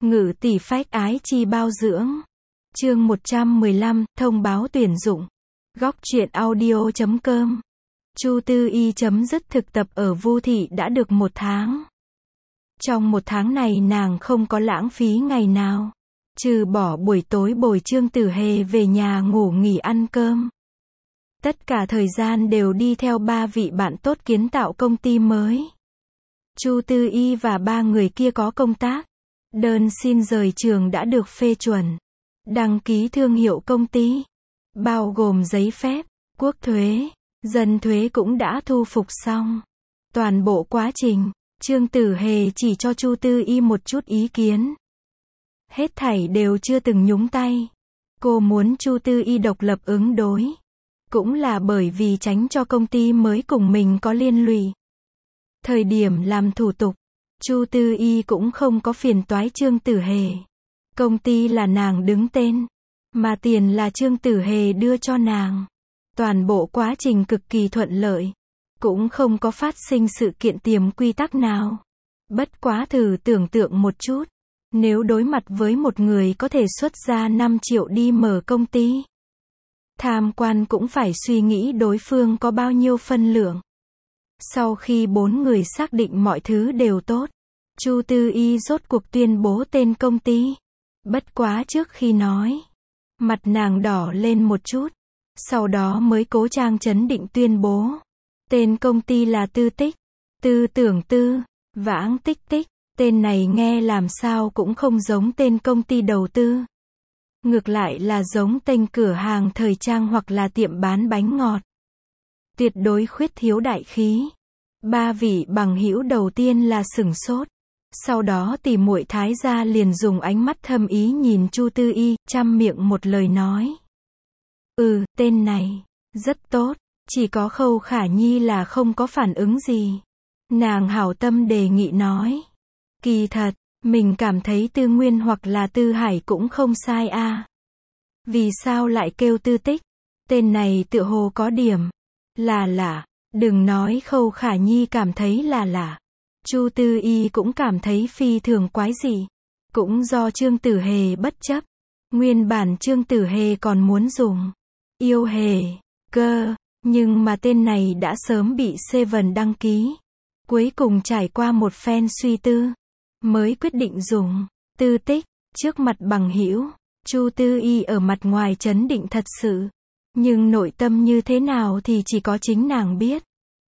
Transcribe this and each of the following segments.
Ngự tỷ phách ái chi bao dưỡng. Chương 115, thông báo tuyển dụng. Góc truyện audio.com. Chu Tư Y chấm dứt thực tập ở Vu thị đã được 1 tháng. Trong 1 tháng này nàng không có lãng phí ngày nào, trừ bỏ buổi tối bồi Trương Tử Hề về nhà ngủ nghỉ ăn cơm. Tất cả thời gian đều đi theo 3 vị bạn tốt kiến tạo công ty mới. Chu Tư Y và 3 người kia có công tác, đơn xin rời trường đã được phê chuẩn, đăng ký thương hiệu công ty, bao gồm giấy phép, quốc thuế, dân thuế cũng đã thu phục xong. Toàn bộ quá trình, Trương Tử Hề chỉ cho Chu Tư Y một chút ý kiến. Hết thảy đều chưa từng nhúng tay. Cô muốn Chu Tư Y độc lập ứng đối. Cũng là bởi vì tránh cho công ty mới cùng mình có liên lụy. Thời điểm làm thủ tục, Chu Tư Y cũng không có phiền toái Trương Tử Hề. Công ty là nàng đứng tên, mà tiền là Trương Tử Hề đưa cho nàng. Toàn bộ quá trình cực kỳ thuận lợi, cũng không có phát sinh sự kiện tiềm quy tắc nào. Bất quá thử tưởng tượng một chút, nếu đối mặt với một người có thể xuất ra 5 triệu đi mở công ty, tham quan cũng phải suy nghĩ đối phương có bao nhiêu phân lượng. Sau khi 4 người xác định mọi thứ đều tốt, Chu Tư Y rốt cuộc tuyên bố tên công ty. Bất quá trước khi nói, mặt nàng đỏ lên một chút, sau đó mới cố trang trấn định tuyên bố. Tên công ty là Tư Tích, tư tưởng tư, vãng tích tích. Tên này nghe làm sao cũng không giống tên công ty đầu tư. Ngược lại là giống tên cửa hàng thời trang hoặc là tiệm bán bánh ngọt. Tuyệt đối khuyết thiếu đại khí. 3 vị bằng hữu đầu tiên là sửng sốt. Sau đó tỷ muội Thái gia liền dùng ánh mắt thâm ý nhìn Chu Tư Y, trăm miệng một lời nói. Tên này, rất tốt. Chỉ có Khâu Khả Nhi là không có phản ứng gì. Nàng hảo tâm đề nghị nói. Kỳ thật, mình cảm thấy Tư Nguyên hoặc là Tư Hải cũng không sai a. Vì sao lại kêu Tư Tích? Tên này tựa hồ có điểm là lạ. Đừng nói Khâu Khả Nhi cảm thấy là lạ. Chu Tư Y cũng cảm thấy phi thường quái dị. Cũng do Trương Tử Hề bất chấp. Nguyên bản Trương Tử Hề còn muốn dùng Yêu Hề cơ, nhưng mà tên này đã sớm bị Seven đăng ký. Cuối cùng trải qua một phen suy tư, mới quyết định dùng Tư Tích. Trước mặt bằng hữu, Chu Tư Y ở mặt ngoài trấn định thật sự, nhưng nội tâm như thế nào thì chỉ có chính nàng biết.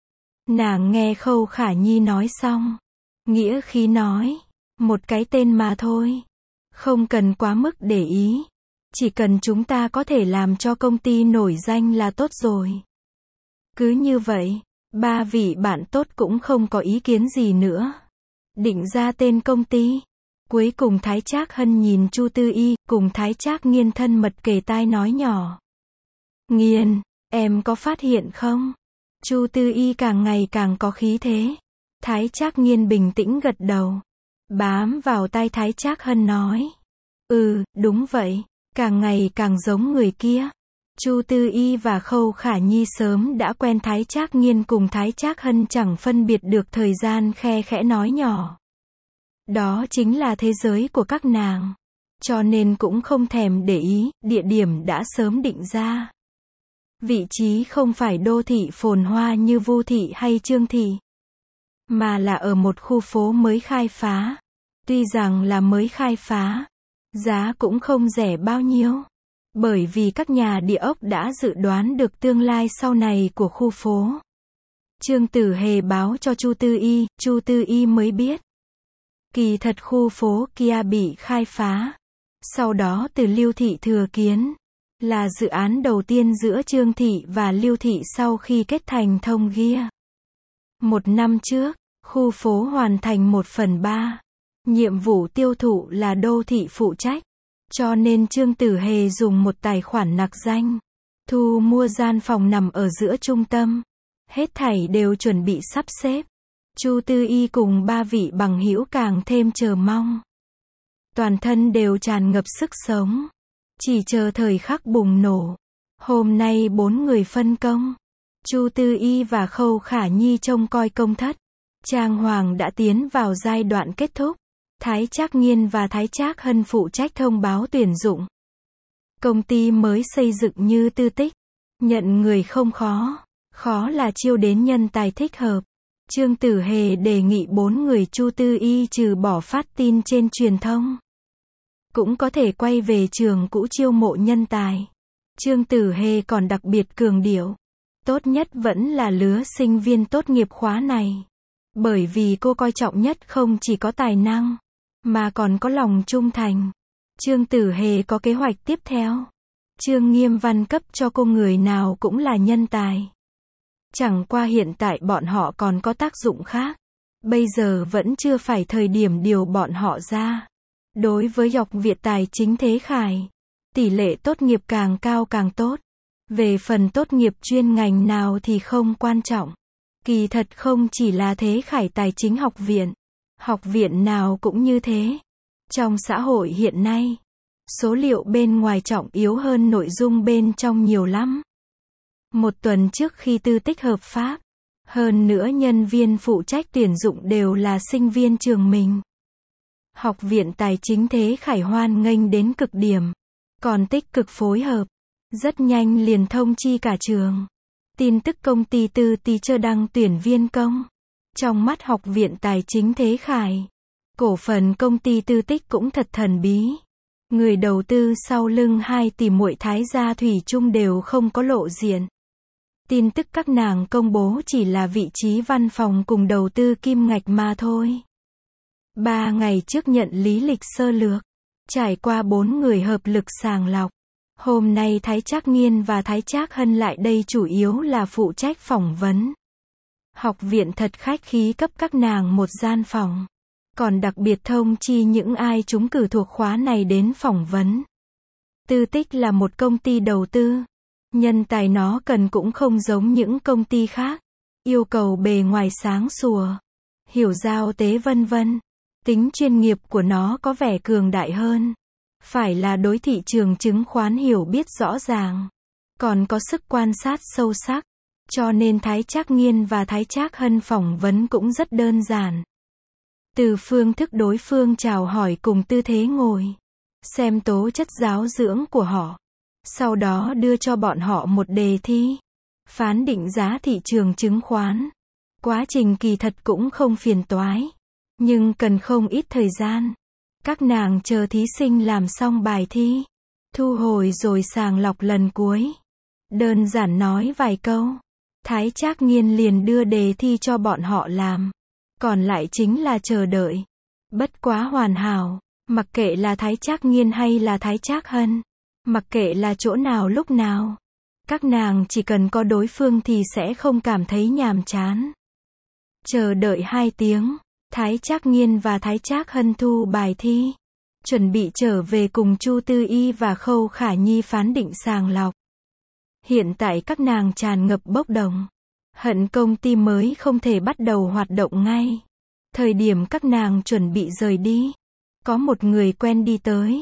Nàng nghe Khâu Khả Nhi nói xong, nghĩa khí nói, một cái tên mà thôi, không cần quá mức để ý, chỉ cần chúng ta có thể làm cho công ty nổi danh là tốt rồi. Cứ như vậy, 3 vị bạn tốt cũng không có ý kiến gì nữa. Định ra tên công ty. Cuối cùng Thái Trác Hân nhìn Chu Tư Y, cùng Thái Trác Nghiên thân mật kề tai nói nhỏ. Nghiên, em có phát hiện không? Chu Tư Y càng ngày càng có khí thế. Thái Trác Nghiên bình tĩnh gật đầu, bám vào tai Thái Trác Hân nói. Đúng vậy, càng ngày càng giống người kia. Chu Tư Y và Khâu Khả Nhi sớm đã quen Thái Trác Nghiên cùng Thái Trác Hân chẳng phân biệt được thời gian khe khẽ nói nhỏ. Đó chính là thế giới của các nàng. Cho nên cũng không thèm để ý, địa điểm đã sớm định ra. Vị trí không phải đô thị phồn hoa như Vu thị hay Trương thị, mà là ở một khu phố mới khai phá. Tuy rằng là mới khai phá, giá cũng không rẻ bao nhiêu. Bởi vì các nhà địa ốc đã dự đoán được tương lai sau này của khu phố. Trương Tử Hề báo cho Chu Tư Y mới biết. Kỳ thật khu phố kia bị khai phá. Sau đó từ Lưu thị thừa kiến. Là dự án đầu tiên giữa Trương thị và Lưu thị sau khi kết thành thông gia. 1 năm trước, khu phố hoàn thành 1/3. Nhiệm vụ tiêu thụ là đô thị phụ trách. Cho nên Trương Tử Hề dùng một tài khoản nặc danh, thu mua gian phòng nằm ở giữa trung tâm. Hết thảy đều chuẩn bị sắp xếp. Chu Tư Y cùng 3 vị bằng hữu càng thêm chờ mong. Toàn thân đều tràn ngập sức sống. Chỉ chờ thời khắc bùng nổ. Hôm nay 4 người phân công. Chu Tư Y và Khâu Khả Nhi trông coi công thất. Trang hoàng đã tiến vào giai đoạn kết thúc. Thái Trác Nghiên và Thái Trác Hân phụ trách thông báo tuyển dụng. Công ty mới xây dựng như Tư Tích. Nhận người không khó, khó là chiêu đến nhân tài thích hợp. Trương Tử Hề đề nghị 4 người Chu Tư Y trừ bỏ phát tin trên truyền thông, cũng có thể quay về trường cũ chiêu mộ nhân tài. Trương Tử Hề còn đặc biệt cường điệu, tốt nhất vẫn là lứa sinh viên tốt nghiệp khóa này. Bởi vì cô coi trọng nhất không chỉ có tài năng, mà còn có lòng trung thành. Trương Tử Hề có kế hoạch tiếp theo. Trương Nghiêm Văn cấp cho cô người nào cũng là nhân tài. Chẳng qua hiện tại bọn họ còn có tác dụng khác. Bây giờ vẫn chưa phải thời điểm điều bọn họ ra. Đối với Học viện Tài chính Thế Khải, tỷ lệ tốt nghiệp càng cao càng tốt. Về phần tốt nghiệp chuyên ngành nào thì không quan trọng. Kỳ thật không chỉ là Thế Khải Tài chính học viện nào cũng như thế. Trong xã hội hiện nay, số liệu bên ngoài trọng yếu hơn nội dung bên trong nhiều lắm. Một tuần trước khi Tư Tích hợp pháp, hơn nữa nhân viên phụ trách tuyển dụng đều là sinh viên trường mình. Học viện Tài chính Thế Khải hoan nghênh đến cực điểm, còn tích cực phối hợp. Rất nhanh liền thông chi cả trường. Tin tức công ty Tư Teacher đăng tuyển viên công. Trong mắt Học viện Tài chính Thế Khải, cổ phần công ty Tư Tích cũng thật thần bí. Người đầu tư sau lưng hai tỷ muội Thái gia thủy chung đều không có lộ diện. Tin tức các nàng công bố chỉ là vị trí văn phòng cùng đầu tư kim ngạch mà thôi. 3 ngày trước nhận lý lịch sơ lược, trải qua 4 người hợp lực sàng lọc. Hôm nay Thái Trác Nghiên và Thái Trác Hân lại đây chủ yếu là phụ trách phỏng vấn. Học viện thật khách khí cấp các nàng một gian phòng. Còn đặc biệt thông chi những ai trúng cử thuộc khóa này đến phỏng vấn. Tư Tích là một công ty đầu tư. Nhân tài nó cần cũng không giống những công ty khác. Yêu cầu bề ngoài sáng sủa, hiểu giao tế vân vân. Tính chuyên nghiệp của nó có vẻ cường đại hơn. Phải là đối thị trường chứng khoán hiểu biết rõ ràng. Còn có sức quan sát sâu sắc. Cho nên Thái Trác Nghiên và Thái Trác Hân phỏng vấn cũng rất đơn giản. Từ phương thức đối phương chào hỏi cùng tư thế ngồi. Xem tố chất giáo dưỡng của họ. Sau đó đưa cho bọn họ một đề thi. Phán định giá thị trường chứng khoán. Quá trình kỳ thật cũng không phiền toái. Nhưng cần không ít thời gian. Các nàng chờ thí sinh làm xong bài thi. Thu hồi rồi sàng lọc lần cuối. Đơn giản nói vài câu. Thái Trác Nghiên liền đưa đề thi cho bọn họ làm. Còn lại chính là chờ đợi. Bất quá hoàn hảo. Mặc kệ là Thái Trác Nghiên hay là Thái Trác Hân. Mặc kệ là chỗ nào lúc nào. Các nàng chỉ cần có đối phương thì sẽ không cảm thấy nhàm chán. Chờ đợi 2 tiếng. Thái Trác Nghiên và Thái Trác Hân thu bài thi. Chuẩn bị trở về cùng Chu Tư Y và Khâu Khả Nhi phán định sàng lọc. Hiện tại các nàng tràn ngập bốc đồng. Hận công ty mới không thể bắt đầu hoạt động ngay. Thời điểm các nàng chuẩn bị rời đi. Có một người quen đi tới.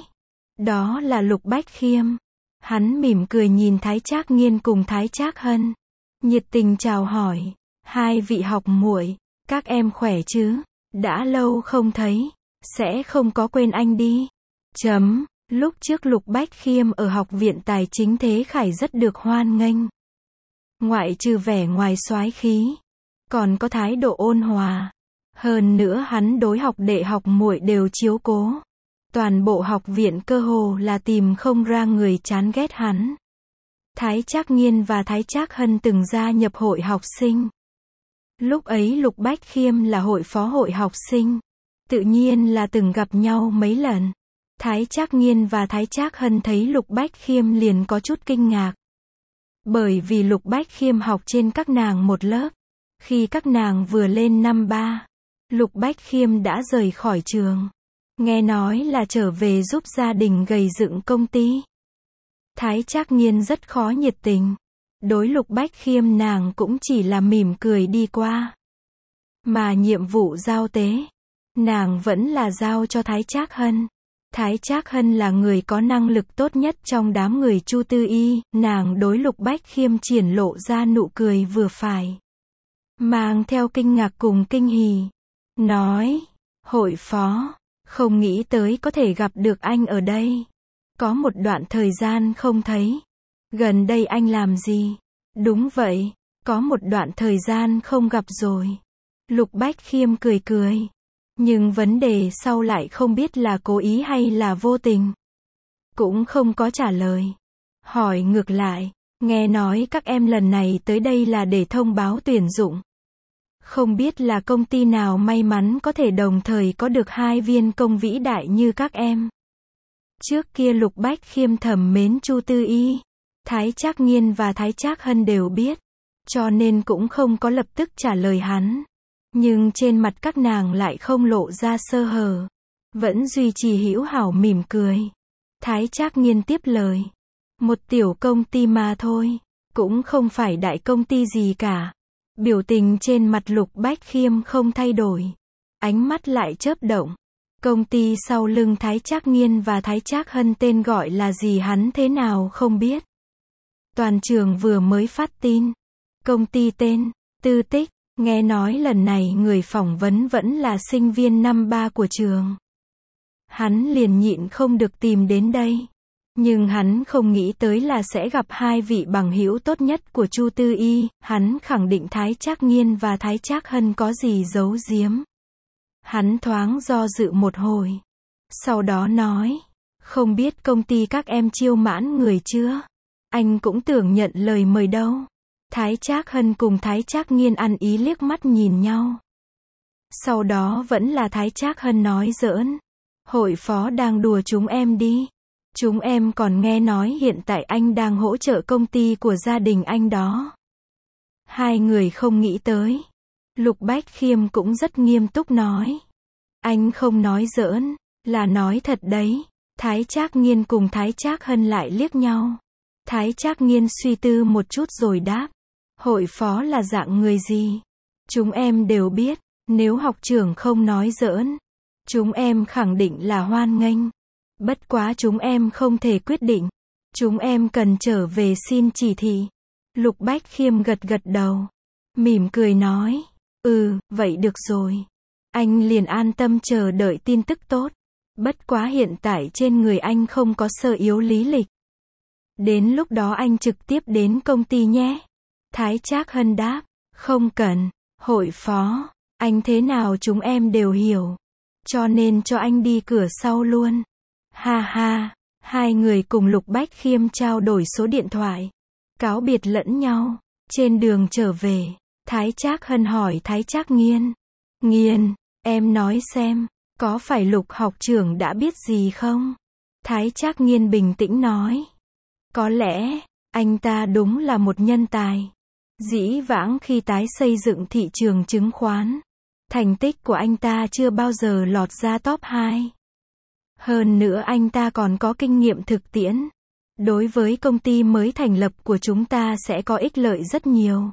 Đó là Lục Bách Khiêm. Hắn mỉm cười nhìn Thái Trác Nghiên cùng Thái Trác Hân. Nhiệt tình chào hỏi. Hai vị học muội, các em khỏe chứ? Đã lâu không thấy. Sẽ không có quên anh đi. Lúc trước Lục Bách Khiêm ở Học viện Tài chính Thế Khải rất được hoan nghênh. Ngoại trừ vẻ ngoài soái khí, còn có thái độ ôn hòa. Hơn nữa hắn đối học đệ học muội đều chiếu cố. Toàn bộ học viện cơ hồ là tìm không ra người chán ghét hắn. Thái Trác Nghiên và Thái Trác Hân từng gia nhập hội học sinh. Lúc ấy Lục Bách Khiêm là hội phó hội học sinh. Tự nhiên là từng gặp nhau mấy lần. Thái Trác Nghiên và Thái Trác Hân thấy Lục Bách Khiêm liền có chút kinh ngạc. Bởi vì Lục Bách Khiêm học trên các nàng một lớp. Khi các nàng vừa lên năm 3, Lục Bách Khiêm đã rời khỏi trường. Nghe nói là trở về giúp gia đình gầy dựng công ty. Thái Trác Nghiên rất khó nhiệt tình. Đối Lục Bách Khiêm nàng cũng chỉ là mỉm cười đi qua. Mà nhiệm vụ giao tế, nàng vẫn là giao cho Thái Trác Hân. Thái Trác Hân là người có năng lực tốt nhất trong đám người Chu Tư Y, nàng đối Lục Bách Khiêm triển lộ ra nụ cười vừa phải. Mang theo kinh ngạc cùng kinh hỉ. Nói, hội phó, Không nghĩ tới có thể gặp được anh ở đây. Có một đoạn thời gian không thấy. Gần đây anh làm gì? Đúng vậy, có một đoạn thời gian không gặp rồi. Lục Bách Khiêm cười cười. Nhưng vấn đề sau lại không biết là cố ý hay là vô tình. Cũng không có trả lời. Hỏi ngược lại, nghe nói các em lần này tới đây là để thông báo tuyển dụng. Không biết là công ty nào may mắn có thể đồng thời có được 2 viên công vĩ đại như các em. Trước kia Lục Bách Khiêm thầm mến Chu Tư Y, Thái Trác Nghiên và Thái Trác Hân đều biết, cho nên cũng không có lập tức trả lời hắn. Nhưng trên mặt các nàng lại không lộ ra sơ hở, vẫn duy trì hữu hảo mỉm cười. Thái Trác Nghiên tiếp lời, một tiểu công ty mà thôi, cũng không phải đại công ty gì cả. Biểu tình trên mặt Lục Bách Khiêm không thay đổi, ánh mắt lại chớp động. Công ty sau lưng Thái Trác Nghiên và Thái Trác Hân tên gọi là gì hắn thế nào không biết. Toàn trường vừa mới phát tin. Công ty tên, Tư Tích, nghe nói lần này người phỏng vấn vẫn là sinh viên năm 3 của trường. Hắn liền nhịn không được tìm đến đây. Nhưng hắn không nghĩ tới là sẽ gặp 2 vị bằng hữu tốt nhất của Chu Tư Y, hắn khẳng định Thái Trác Nghiên và Thái Trác Hân có gì giấu giếm. Hắn thoáng do dự một hồi. Sau đó nói, không biết công ty các em chiêu mãn người chưa? Anh cũng tưởng nhận lời mời đâu. Thái Trác Hân cùng Thái Trác Nghiên ăn ý liếc mắt nhìn nhau. Sau đó vẫn là Thái Trác Hân nói giỡn. Hội phó đang đùa chúng em đi. Chúng em còn nghe nói hiện tại anh đang hỗ trợ công ty của gia đình anh đó. 2 người không nghĩ tới. Lục Bách Khiêm cũng rất nghiêm túc nói. Anh không nói giỡn, là nói thật đấy. Thái Trác Nghiên cùng Thái Trác Hân lại liếc nhau. Thái Trác Nghiên suy tư một chút rồi đáp. Hội phó là dạng người gì? Chúng em đều biết, nếu học trưởng không nói giỡn, chúng em khẳng định là hoan nghênh. Bất quá chúng em không thể quyết định. Chúng em cần trở về xin chỉ thị. Lục Bách Khiêm gật gật đầu. Mỉm cười nói. Vậy được rồi. Anh liền an tâm chờ đợi tin tức tốt. Bất quá hiện tại trên người anh không có sơ yếu lý lịch. Đến lúc đó anh trực tiếp đến công ty nhé. Thái Trác Hân đáp. Không cần. Hội phó. Anh thế nào chúng em đều hiểu. Cho nên cho anh đi cửa sau luôn. Ha ha. 2 người cùng Lục Bách Khiêm trao đổi số điện thoại. Cáo biệt lẫn nhau. Trên đường trở về, Thái Trác Hân hỏi Thái Trác Nghiên. Nghiên, em nói xem, có phải Lục học trưởng đã biết gì không? Thái Trác Nghiên bình tĩnh nói. Có lẽ, anh ta đúng là một nhân tài. Dĩ vãng khi tái xây dựng thị trường chứng khoán, thành tích của anh ta chưa bao giờ lọt ra top 2. Hơn nữa anh ta còn có kinh nghiệm thực tiễn. Đối với công ty mới thành lập của chúng ta sẽ có ích lợi rất nhiều.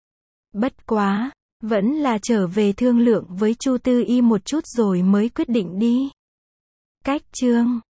Bất quá, vẫn là trở về thương lượng với Chu Tư Y một chút rồi mới quyết định đi. Cách chương